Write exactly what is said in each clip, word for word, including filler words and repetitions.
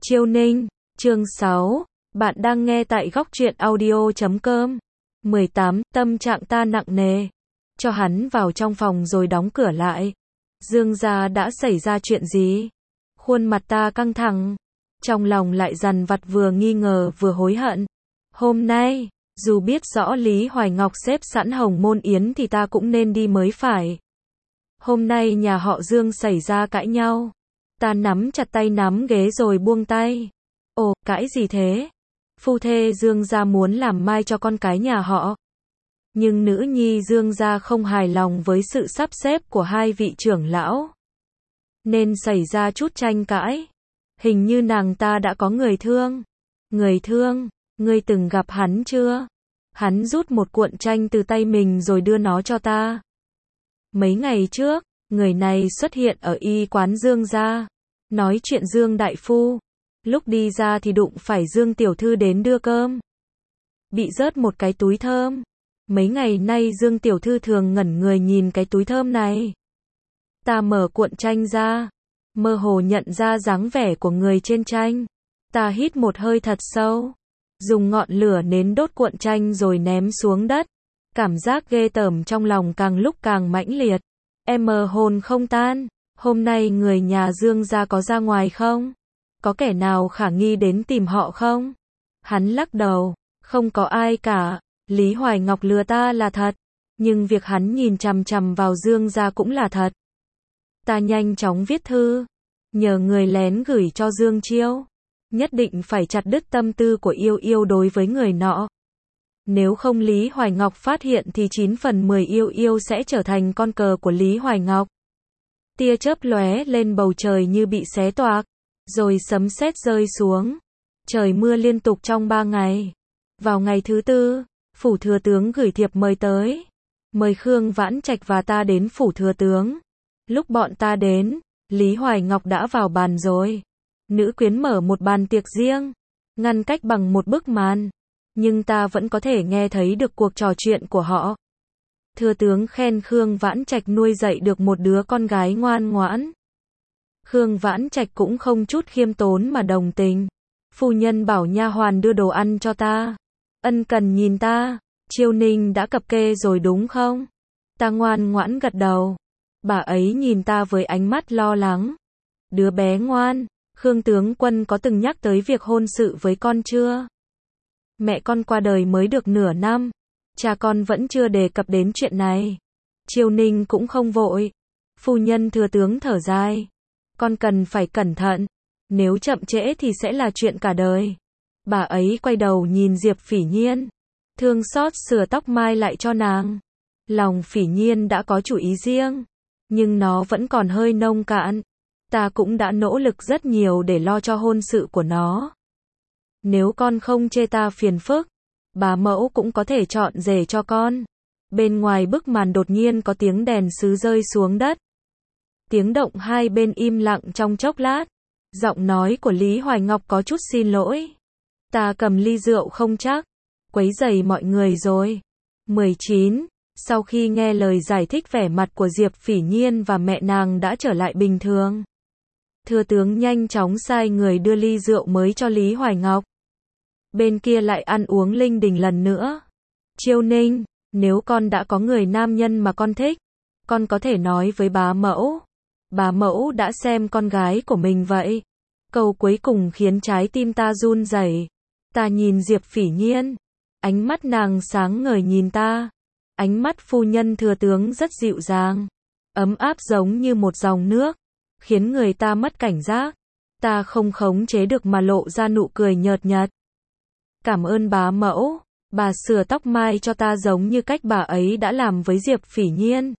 Chiêu Ninh, chương sáu, bạn đang nghe tại góc truyện audio chấm com. mười tám, tâm trạng ta nặng nề. Cho hắn vào trong phòng rồi đóng cửa lại. Dương gia đã xảy ra chuyện gì? Khuôn mặt ta căng thẳng. Trong lòng lại dằn vặt vừa nghi ngờ vừa hối hận. Hôm nay, dù biết rõ Lý Hoài Ngọc xếp sẵn hồng môn yến thì ta cũng nên đi mới phải. Hôm nay nhà họ Dương xảy ra cãi nhau. Ta nắm chặt tay nắm ghế rồi buông tay. Ồ, cãi gì thế? Phu thê Dương gia muốn làm mai cho con cái nhà họ. Nhưng nữ nhi Dương gia không hài lòng với sự sắp xếp của hai vị trưởng lão. Nên xảy ra chút tranh cãi. Hình như nàng ta đã có người thương. Người thương, ngươi từng gặp hắn chưa? Hắn rút một cuộn tranh từ tay mình rồi đưa nó cho ta. Mấy ngày trước, người này xuất hiện ở y quán Dương gia. Nói chuyện Dương đại phu. Lúc đi ra thì đụng phải Dương tiểu thư đến đưa cơm. Bị rớt một cái túi thơm. Mấy ngày nay Dương tiểu thư thường ngẩn người nhìn cái túi thơm này. Ta mở cuộn tranh ra. Mơ hồ nhận ra dáng vẻ của người trên tranh. Ta hít một hơi thật sâu. Dùng ngọn lửa nến đốt cuộn tranh rồi ném xuống đất. Cảm giác ghê tởm trong lòng càng lúc càng mãnh liệt. Em mờ hồn không tan. Hôm nay người nhà Dương gia có ra ngoài không? Có kẻ nào khả nghi đến tìm họ không? Hắn lắc đầu. Không có ai cả. Lý Hoài Ngọc lừa ta là thật. Nhưng việc hắn nhìn chằm chằm vào Dương gia cũng là thật. Ta nhanh chóng viết thư. Nhờ người lén gửi cho Dương Chiêu. Nhất định phải chặt đứt tâm tư của yêu yêu đối với người nọ. Nếu không Lý Hoài Ngọc phát hiện thì chín phần mười yêu yêu sẽ trở thành con cờ của Lý Hoài Ngọc. Tia chớp lóe lên bầu trời như bị xé toạc. Rồi sấm sét rơi xuống. Trời mưa liên tục trong ba ngày. Vào ngày thứ tư, phủ thừa tướng gửi thiệp mời tới. Mời Khương Vãn Trạch và ta đến phủ thừa tướng. Lúc bọn ta đến, Lý Hoài Ngọc đã vào bàn rồi. Nữ quyến mở một bàn tiệc riêng, ngăn cách bằng một bức màn. Nhưng ta vẫn có thể nghe thấy được cuộc trò chuyện của họ. Thừa tướng khen Khương Vãn Trạch nuôi dạy được một đứa con gái ngoan ngoãn. Khương Vãn Trạch cũng không chút khiêm tốn mà đồng tình. Phu nhân bảo nha hoàn đưa đồ ăn cho ta. Ân cần nhìn ta. Chiêu Ninh đã cập kê rồi đúng không? Ta ngoan ngoãn gật đầu. Bà ấy nhìn ta với ánh mắt lo lắng. Đứa bé ngoan, Khương tướng quân có từng nhắc tới việc hôn sự với con chưa? Mẹ con qua đời mới được nửa năm. Cha con vẫn chưa đề cập đến chuyện này. Chiêu Ninh cũng không vội. Phu nhân thừa tướng thở dài. Con cần phải cẩn thận. Nếu chậm trễ thì sẽ là chuyện cả đời. Bà ấy quay đầu nhìn Diệp Phỉ Nhiên. Thương xót sửa tóc mai lại cho nàng. Lòng Phỉ Nhiên đã có chủ ý riêng. Nhưng nó vẫn còn hơi nông cạn. Ta cũng đã nỗ lực rất nhiều để lo cho hôn sự của nó. Nếu con không chê ta phiền phức, bà mẫu cũng có thể chọn rể cho con. Bên ngoài bức màn đột nhiên có tiếng đèn sứ rơi xuống đất. Tiếng động hai bên im lặng trong chốc lát. Giọng nói của Lý Hoài Ngọc có chút xin lỗi. Ta cầm ly rượu không chắc. Quấy rầy mọi người rồi. mười chín. Sau khi nghe lời giải thích vẻ mặt của Diệp Phỉ Nhiên và mẹ nàng đã trở lại bình thường. Thừa tướng nhanh chóng sai người đưa ly rượu mới cho Lý Hoài Ngọc. Bên kia lại ăn uống linh đình lần nữa. Chiêu Ninh, nếu con đã có người nam nhân mà con thích, con có thể nói với bá mẫu. Bá mẫu đã xem con gái của mình vậy. Câu cuối cùng khiến trái tim ta run rẩy. Ta nhìn Diệp Phỉ Nhiên. Ánh mắt nàng sáng ngời nhìn ta. Ánh mắt phu nhân thừa tướng rất dịu dàng. Ấm áp giống như một dòng nước. Khiến người ta mất cảnh giác. Ta không khống chế được mà lộ ra nụ cười nhợt nhạt. Cảm ơn bá mẫu. Bà sửa tóc mai cho ta giống như cách bà ấy đã làm với Diệp Phỉ Nhiên.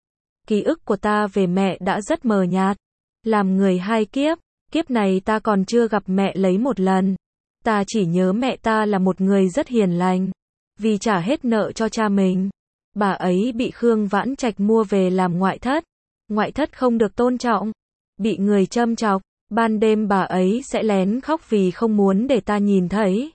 Ký ức của ta về mẹ đã rất mờ nhạt. Làm người hai kiếp. Kiếp này ta còn chưa gặp mẹ lấy một lần. Ta chỉ nhớ mẹ ta là một người rất hiền lành. Vì trả hết nợ cho cha mình. Bà ấy bị Khương Vãn Trạch mua về làm ngoại thất. Ngoại thất không được tôn trọng. Bị người châm chọc. Ban đêm bà ấy sẽ lén khóc vì không muốn để ta nhìn thấy.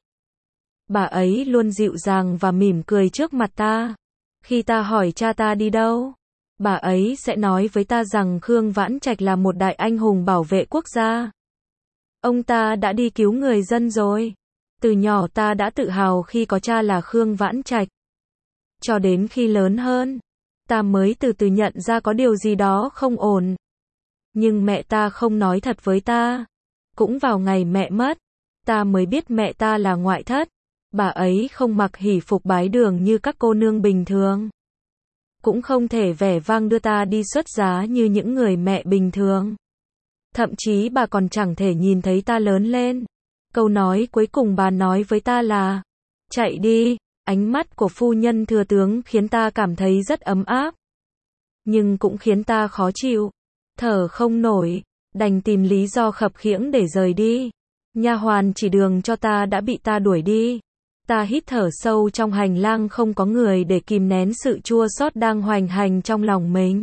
Bà ấy luôn dịu dàng và mỉm cười trước mặt ta. Khi ta hỏi cha ta đi đâu, bà ấy sẽ nói với ta rằng Khương Vãn Trạch là một đại anh hùng bảo vệ quốc gia. Ông ta đã đi cứu người dân rồi. Từ nhỏ ta đã tự hào khi có cha là Khương Vãn Trạch. Cho đến khi lớn hơn, ta mới từ từ nhận ra có điều gì đó không ổn. Nhưng mẹ ta không nói thật với ta. Cũng vào ngày mẹ mất, ta mới biết mẹ ta là ngoại thất. Bà ấy không mặc hỷ phục bái đường như các cô nương bình thường. Cũng không thể vẻ vang đưa ta đi xuất giá như những người mẹ bình thường. Thậm chí bà còn chẳng thể nhìn thấy ta lớn lên. Câu nói cuối cùng bà nói với ta là, chạy đi. Ánh mắt của phu nhân thừa tướng khiến ta cảm thấy rất ấm áp. Nhưng cũng khiến ta khó chịu. Thở không nổi, đành tìm lý do khập khiễng để rời đi. Nha hoàn chỉ đường cho ta đã bị ta đuổi đi. Ta hít thở sâu trong hành lang không có người để kìm nén sự chua xót đang hoành hành trong lòng mình.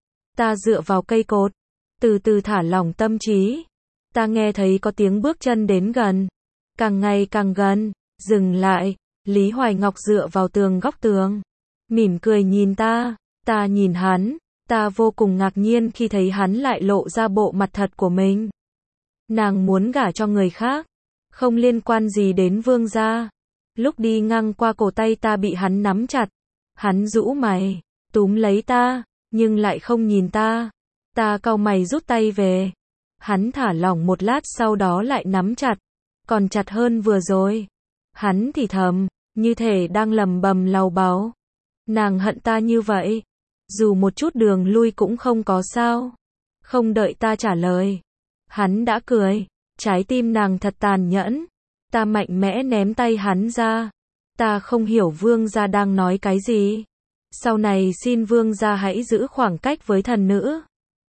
Ta dựa vào cây cột, từ từ thả lỏng tâm trí. Ta nghe thấy có tiếng bước chân đến gần. Càng ngày càng gần, dừng lại. Lý Hoài Ngọc dựa vào tường góc tường. Mỉm cười nhìn ta. Ta nhìn hắn. Ta vô cùng ngạc nhiên khi thấy hắn lại lộ ra bộ mặt thật của mình. Nàng muốn gả cho người khác. Không liên quan gì đến Vương gia. Lúc đi ngang qua cổ tay ta bị hắn nắm chặt. Hắn rũ mày, túm lấy ta, nhưng lại không nhìn ta. Ta cau mày rút tay về. Hắn thả lỏng một lát sau đó lại nắm chặt. Còn chặt hơn vừa rồi. Hắn thì thầm, như thể đang lầm bầm lầu báu. Nàng hận ta như vậy. Dù một chút đường lui cũng không có sao. Không đợi ta trả lời. Hắn đã cười. Trái tim nàng thật tàn nhẫn. Ta mạnh mẽ ném tay hắn ra. Ta không hiểu Vương gia đang nói cái gì. Sau này xin Vương gia hãy giữ khoảng cách với thần nữ.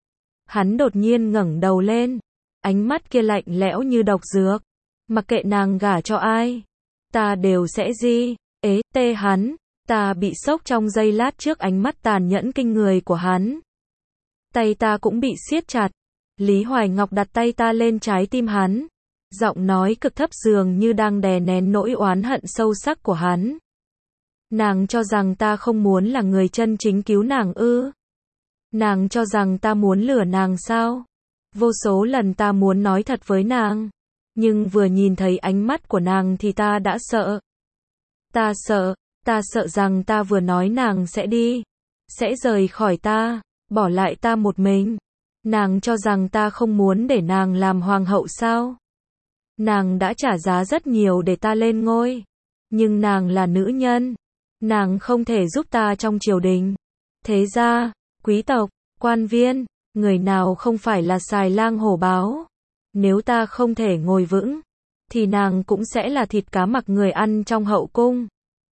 Hắn đột nhiên ngẩng đầu lên. Ánh mắt kia lạnh lẽo như độc dược. Mặc kệ nàng gả cho ai, ta đều sẽ di, ế, tê hắn. Ta bị sốc trong giây lát trước ánh mắt tàn nhẫn kinh người của hắn. Tay ta cũng bị siết chặt. Lý Hoài Ngọc đặt tay ta lên trái tim hắn. Giọng nói cực thấp dường như đang đè nén nỗi oán hận sâu sắc của hắn. Nàng cho rằng ta không muốn là người chân chính cứu nàng ư? Nàng cho rằng ta muốn lừa nàng sao? Vô số lần ta muốn nói thật với nàng. Nhưng vừa nhìn thấy ánh mắt của nàng thì ta đã sợ. Ta sợ, ta sợ rằng ta vừa nói nàng sẽ đi. Sẽ rời khỏi ta, bỏ lại ta một mình. Nàng cho rằng ta không muốn để nàng làm hoàng hậu sao? Nàng đã trả giá rất nhiều để ta lên ngôi. Nhưng nàng là nữ nhân. Nàng không thể giúp ta trong triều đình. Thế gia, quý tộc, quan viên, người nào không phải là xài lang hổ báo. Nếu ta không thể ngồi vững, thì nàng cũng sẽ là thịt cá mặc người ăn trong hậu cung.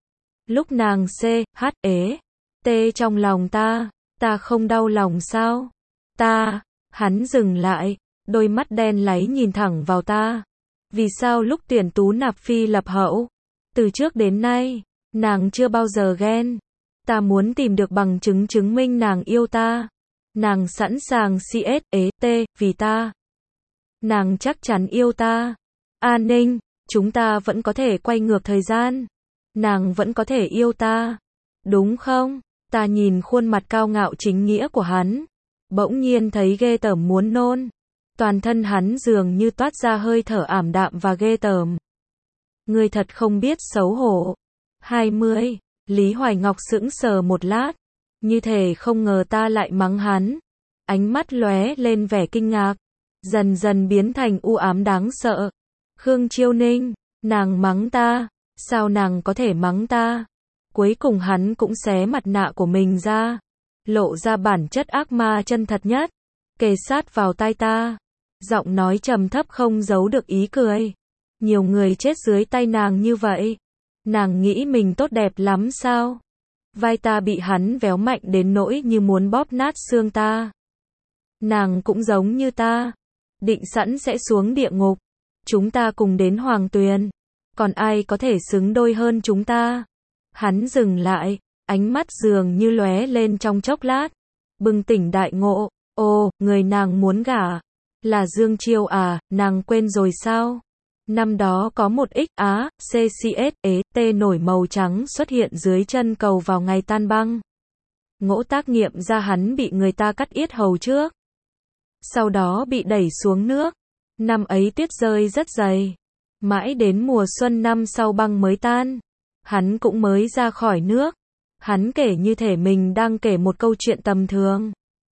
Lúc nàng c, h, ế, t trong lòng ta, ta không đau lòng sao? Ta, hắn dừng lại, đôi mắt đen láy nhìn thẳng vào ta. Vì sao lúc tuyển tú nạp phi lập hậu, từ trước đến nay, nàng chưa bao giờ ghen? Ta muốn tìm được bằng chứng chứng minh nàng yêu ta. Nàng sẵn sàng cs, ế, t, vì ta. Nàng chắc chắn yêu ta. An ninh, chúng ta vẫn có thể quay ngược thời gian. Nàng vẫn có thể yêu ta. Đúng không? Ta nhìn khuôn mặt cao ngạo chính nghĩa của hắn. Bỗng nhiên thấy ghê tởm muốn nôn. Toàn thân hắn dường như toát ra hơi thở ảm đạm và ghê tởm. Ngươi thật không biết xấu hổ. hai mươi. Lý Hoài Ngọc sững sờ một lát. Như thể không ngờ ta lại mắng hắn. Ánh mắt lóe lên vẻ kinh ngạc. Dần dần biến thành u ám đáng sợ. Khương Chiêu Ninh, nàng mắng ta. Sao nàng có thể mắng ta? Cuối cùng hắn cũng xé mặt nạ của mình ra. Lộ ra bản chất ác ma chân thật nhất. Kề sát vào tai ta. Giọng nói trầm thấp không giấu được ý cười. Nhiều người chết dưới tay nàng như vậy. Nàng nghĩ mình tốt đẹp lắm sao? Vai ta bị hắn véo mạnh đến nỗi như muốn bóp nát xương ta. Nàng cũng giống như ta. Định sẵn sẽ xuống địa ngục. Chúng ta cùng đến Hoàng Tuyền. Còn ai có thể xứng đôi hơn chúng ta? Hắn dừng lại. Ánh mắt dường như lóe lên trong chốc lát. Bừng tỉnh đại ngộ. Ồ, người nàng muốn gả là Dương Chiêu à, nàng quên rồi sao? Năm đó có một X Á, C C S, ế, T nổi màu trắng xuất hiện dưới chân cầu vào ngày tan băng. Ngỗ Tác nghiệm ra hắn bị người ta cắt yết hầu trước. Sau đó bị đẩy xuống nước. Năm ấy tuyết rơi rất dày. Mãi đến mùa xuân năm sau băng mới tan. Hắn cũng mới ra khỏi nước. Hắn kể như thể mình đang kể một câu chuyện tầm thường.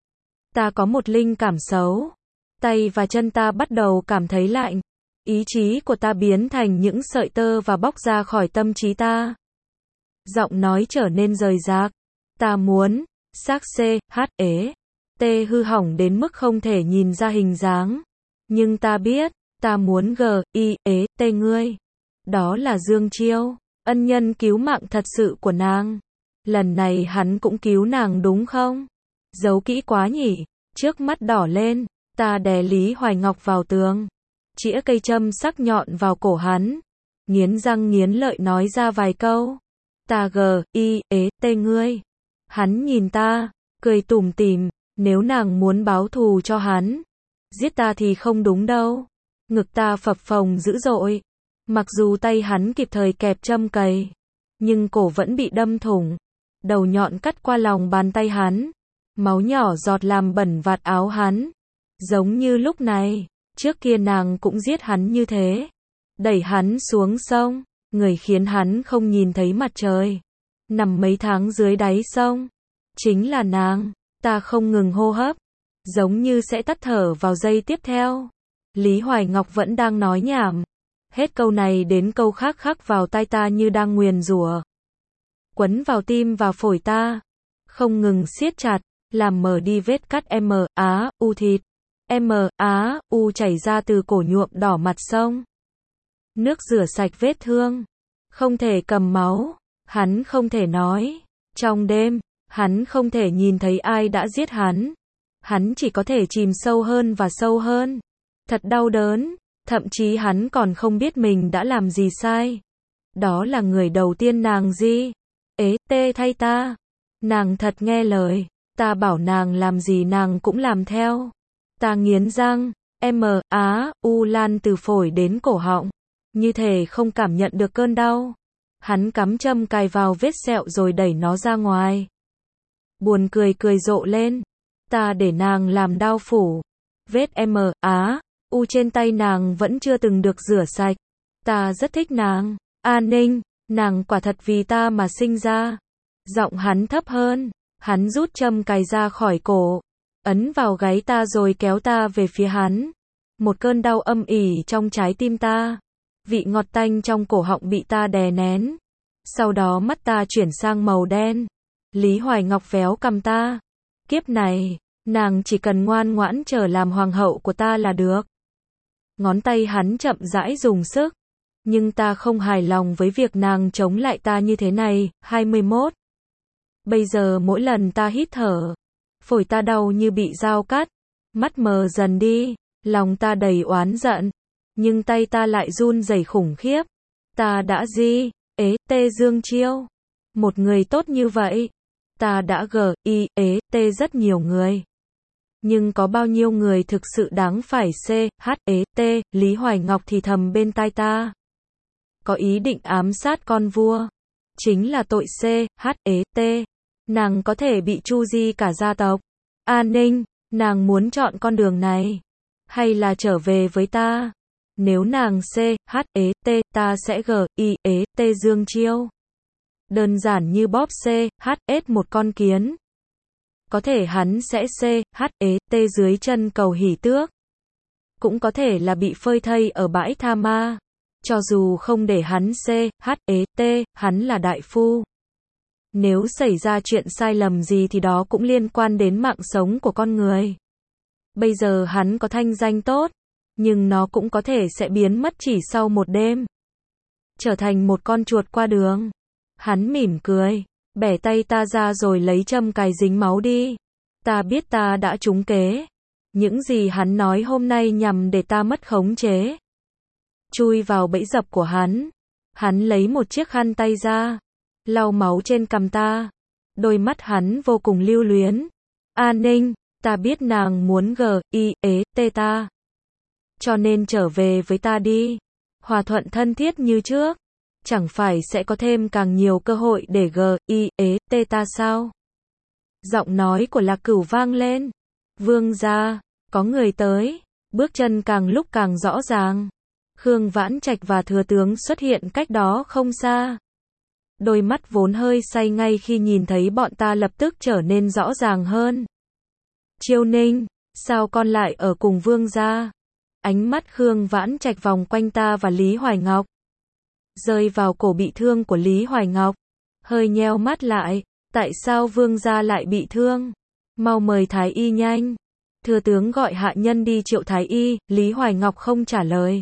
Ta có một linh cảm xấu. Tay và chân ta bắt đầu cảm thấy lạnh. Ý chí của ta biến thành những sợi tơ và bóc ra khỏi tâm trí ta. Giọng nói trở nên rời rạc. Ta muốn, xác C, H, ế, T hư hỏng đến mức không thể nhìn ra hình dáng. Nhưng ta biết, ta muốn G, I, ế, T ngươi. Đó là Dương Chiêu, ân nhân cứu mạng thật sự của nàng. Lần này hắn cũng cứu nàng đúng không? Giấu kỹ quá nhỉ, trước mắt đỏ lên, ta đè Lý Hoài Ngọc vào tường. Chĩa cây châm sắc nhọn vào cổ hắn. Nghiến răng nghiến lợi nói ra vài câu. Ta G, I, ế, T ngươi. Hắn nhìn ta, cười tủm tỉm, nếu nàng muốn báo thù cho hắn, giết ta thì không đúng đâu. Ngực ta phập phồng dữ dội. Mặc dù tay hắn kịp thời kẹp châm cày, nhưng cổ vẫn bị đâm thủng. Đầu nhọn cắt qua lòng bàn tay hắn. Máu nhỏ giọt làm bẩn vạt áo hắn. Giống như lúc này, trước kia nàng cũng giết hắn như thế. Đẩy hắn xuống sông, người khiến hắn không nhìn thấy mặt trời. Nằm mấy tháng dưới đáy sông. Chính là nàng, ta không ngừng hô hấp. Giống như sẽ tắt thở vào giây tiếp theo. Lý Hoài Ngọc vẫn đang nói nhảm. Hết câu này đến câu khác khắc vào tai ta như đang nguyền rủa. Quấn vào tim và phổi ta. Không ngừng siết chặt, làm mở đi vết cắt M, Á, U thịt. M, Á, U chảy ra từ cổ nhuộm đỏ mặt sông. Nước rửa sạch vết thương. Không thể cầm máu. Hắn không thể nói. Trong đêm, hắn không thể nhìn thấy ai đã giết hắn. Hắn chỉ có thể chìm sâu hơn và sâu hơn. Thật đau đớn. Thậm chí hắn còn không biết mình đã làm gì sai. Đó là người đầu tiên nàng di. Ế, tê thay ta. Nàng thật nghe lời. Ta bảo nàng làm gì nàng cũng làm theo. Ta nghiến răng. M, Á, U lan từ phổi đến cổ họng. Như thể không cảm nhận được cơn đau. Hắn cắm châm cài vào vết sẹo rồi đẩy nó ra ngoài. Buồn cười cười rộ lên. Ta để nàng làm đao phủ. Vết M, Á, U trên tay nàng vẫn chưa từng được rửa sạch. Ta rất thích nàng. An Ninh, nàng quả thật vì ta mà sinh ra. Giọng hắn thấp hơn. Hắn rút châm cài ra khỏi cổ. Ấn vào gáy ta rồi kéo ta về phía hắn. Một cơn đau âm ỉ trong trái tim ta. Vị ngọt tanh trong cổ họng bị ta đè nén. Sau đó mắt ta chuyển sang màu đen. Lý Hoài Ngọc véo cằm ta. Kiếp này, nàng chỉ cần ngoan ngoãn trở làm hoàng hậu của ta là được. Ngón tay hắn chậm rãi dùng sức. Nhưng ta không hài lòng với việc nàng chống lại ta như thế này. hai mươi mốt. Bây giờ mỗi lần ta hít thở, phổi ta đau như bị dao cắt. Mắt mờ dần đi. Lòng ta đầy oán giận. Nhưng tay ta lại run rẩy khủng khiếp. Ta đã di, ế, tê Dương Chiêu. Một người tốt như vậy. Ta đã g, i, ế, tê rất nhiều người. Nhưng có bao nhiêu người thực sự đáng phải c, h, ế, t, Lý Hoài Ngọc thì thầm bên tai ta. Có ý định ám sát con vua. Chính là tội c, h, ế, t. Nàng có thể bị chu di cả gia tộc. An Ninh, nàng muốn chọn con đường này. Hay là trở về với ta. Nếu nàng c, h, ế, t, ta sẽ g, i, ế, t Dương Chiêu. Đơn giản như bóp c, h, s một con kiến. Có thể hắn sẽ c, h, ế, t dưới chân cầu Hỷ Tước. Cũng có thể là bị phơi thây ở bãi Tha Ma. Cho dù không để hắn c, h, ế, t, hắn là đại phu. Nếu xảy ra chuyện sai lầm gì thì đó cũng liên quan đến mạng sống của con người. Bây giờ hắn có thanh danh tốt. Nhưng nó cũng có thể sẽ biến mất chỉ sau một đêm. Trở thành một con chuột qua đường. Hắn mỉm cười. Bẻ tay ta ra rồi lấy châm cài dính máu đi. Ta biết ta đã trúng kế. Những gì hắn nói hôm nay nhằm để ta mất khống chế. Chui vào bẫy dập của hắn. Hắn lấy một chiếc khăn tay ra. Lau máu trên cằm ta. Đôi mắt hắn vô cùng lưu luyến. An Ninh, ta biết nàng muốn g, i, ế, t ta. Cho nên trở về với ta đi. Hòa thuận thân thiết như trước. Chẳng phải sẽ có thêm càng nhiều cơ hội để g, i, ế, t ta sao? Giọng nói của Lạc Cửu vang lên. Vương gia, có người tới. bước chân càng lúc càng rõ ràng. Khương Vãn Trạch và thừa tướng xuất hiện cách đó không xa. Đôi mắt vốn hơi say ngay khi nhìn thấy bọn ta lập tức trở nên rõ ràng hơn. Chiêu Ninh, sao con lại ở cùng vương gia? Ánh mắt Khương Vãn Trạch vòng quanh ta và Lý Hoài Ngọc. Rơi vào cổ bị thương của Lý Hoài Ngọc. Hơi nheo mắt lại, tại sao vương gia lại bị thương? Mau mời Thái Y nhanh. Thừa tướng gọi hạ nhân đi triệu Thái Y, Lý Hoài Ngọc không trả lời.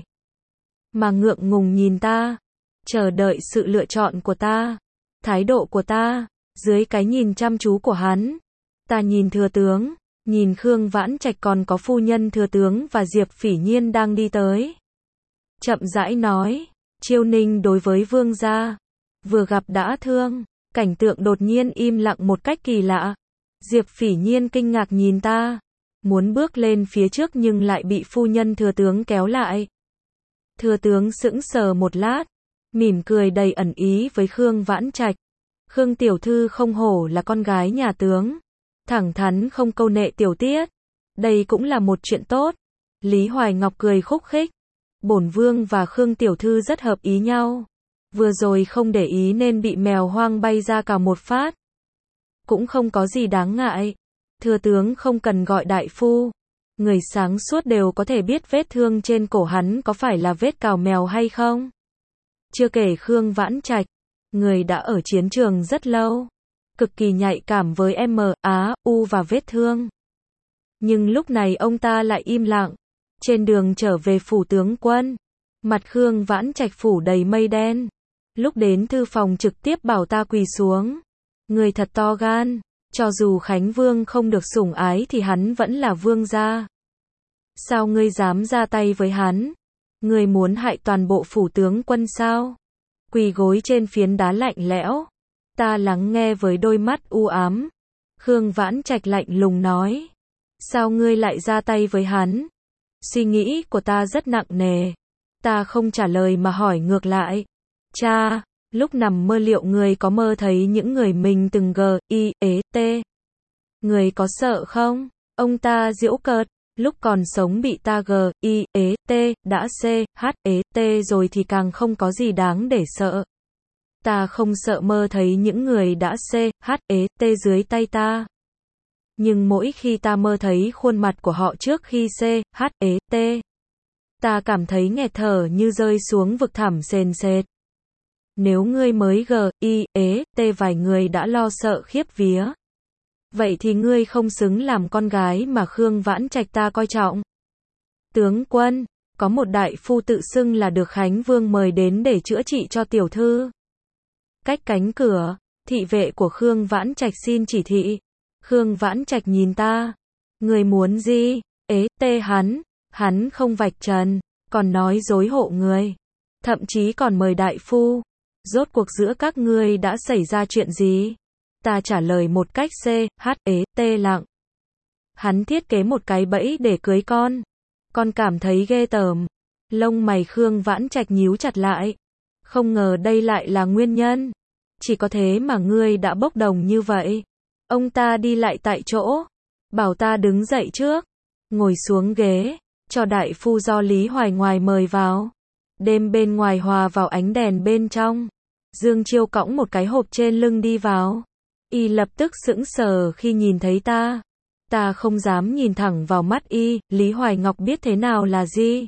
Mà ngượng ngùng nhìn ta, chờ đợi sự lựa chọn của ta, thái độ của ta, dưới cái nhìn chăm chú của hắn. Ta nhìn thừa tướng, nhìn Khương Vãn Trạch còn có phu nhân thừa tướng và Diệp Phỉ Nhiên đang đi tới. Chậm rãi nói, Chiêu Ninh đối với vương gia, vừa gặp đã thương, cảnh tượng đột nhiên im lặng một cách kỳ lạ. Diệp Phỉ Nhiên kinh ngạc nhìn ta, muốn bước lên phía trước nhưng lại bị phu nhân thừa tướng kéo lại. Thừa tướng sững sờ một lát, mỉm cười đầy ẩn ý với Khương Vãn Trạch. Khương tiểu thư không hổ là con gái nhà tướng, thẳng thắn không câu nệ tiểu tiết. Đây cũng là một chuyện tốt. Lý Hoài Ngọc cười khúc khích. Bổn vương và Khương tiểu thư rất hợp ý nhau. Vừa rồi không để ý nên bị mèo hoang bay ra cả một phát. Cũng không có gì đáng ngại. Thừa tướng không cần gọi đại phu. Người sáng suốt đều có thể biết vết thương trên cổ hắn có phải là vết cào mèo hay không. Chưa kể Khương Vãn Trạch, người đã ở chiến trường rất lâu, cực kỳ nhạy cảm với M, Á, U và vết thương. Nhưng lúc này ông ta lại im lặng. Trên đường trở về phủ tướng quân, mặt Khương Vãn Trạch phủ đầy mây đen. Lúc đến thư phòng trực tiếp bảo ta quỳ xuống. Người thật to gan, cho dù Khánh Vương không được sủng ái thì hắn vẫn là vương gia. Sao ngươi dám ra tay với hắn? Ngươi muốn hại toàn bộ phủ tướng quân sao? Quỳ gối trên phiến đá lạnh lẽo. Ta lắng nghe với đôi mắt u ám. Khương Vãn Trạch lạnh lùng nói. Sao ngươi lại ra tay với hắn? Suy nghĩ của ta rất nặng nề. Ta không trả lời mà hỏi ngược lại. Cha, lúc nằm mơ liệu người có mơ thấy những người mình từng g, i, ế, t? Người có sợ không? Ông ta giễu cợt. Lúc còn sống bị ta g, i, ế, t, đã c, h, ế, t rồi thì càng không có gì đáng để sợ. Ta không sợ mơ thấy những người đã c, h, ế, t dưới tay ta. Nhưng mỗi khi ta mơ thấy khuôn mặt của họ trước khi c, h, ế, t, ta cảm thấy nghẹt thở như rơi xuống vực thẳm sền sệt. Nếu ngươi mới g, i, ế, t vài người đã lo sợ khiếp vía. Vậy thì ngươi không xứng làm con gái mà Khương Vãn Trạch ta coi trọng. Tướng quân, có một đại phu tự xưng là được Khánh Vương mời đến để chữa trị cho tiểu thư. Cách cánh cửa, thị vệ của Khương Vãn Trạch xin chỉ thị. Khương Vãn Trạch nhìn ta. Người muốn gì? Ế, tê hắn. Hắn không vạch trần, còn nói dối hộ người. Thậm chí còn mời đại phu. Rốt cuộc giữa các ngươi đã xảy ra chuyện gì? Ta trả lời một cách c, h, ế, t lặng. Hắn thiết kế một cái bẫy để cưới con. Con cảm thấy ghê tởm. Lông mày Khương Vãn Trạch nhíu chặt lại. Không ngờ đây lại là nguyên nhân. Chỉ có thế mà ngươi đã bốc đồng như vậy. Ông ta đi lại tại chỗ. Bảo ta đứng dậy trước. Ngồi xuống ghế. Cho đại phu do Lý Hoài ngoài mời vào. Đêm bên ngoài hòa vào ánh đèn bên trong. Dương Chiêu cõng một cái hộp trên lưng đi vào. Y lập tức sững sờ khi nhìn thấy ta. Ta không dám nhìn thẳng vào mắt y. Lý Hoài Ngọc biết thế nào là gì.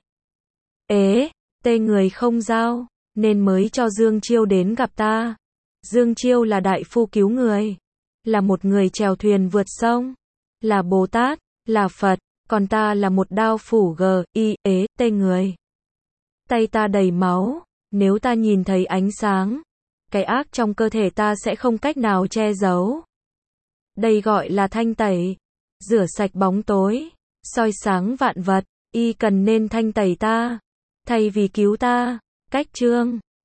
Ế, tê người không giao, nên mới cho Dương Chiêu đến gặp ta. Dương Chiêu là đại phu cứu người. Là một người chèo thuyền vượt sông. Là Bồ Tát, là Phật. Còn ta là một đao phủ g, i, ế, tê người. Tay ta đầy máu. Nếu ta nhìn thấy ánh sáng, cái ác trong cơ thể ta sẽ không cách nào che giấu. Đây gọi là thanh tẩy. Rửa sạch bóng tối. Soi sáng vạn vật. Y cần nên thanh tẩy ta. Thay vì cứu ta. Cách chương.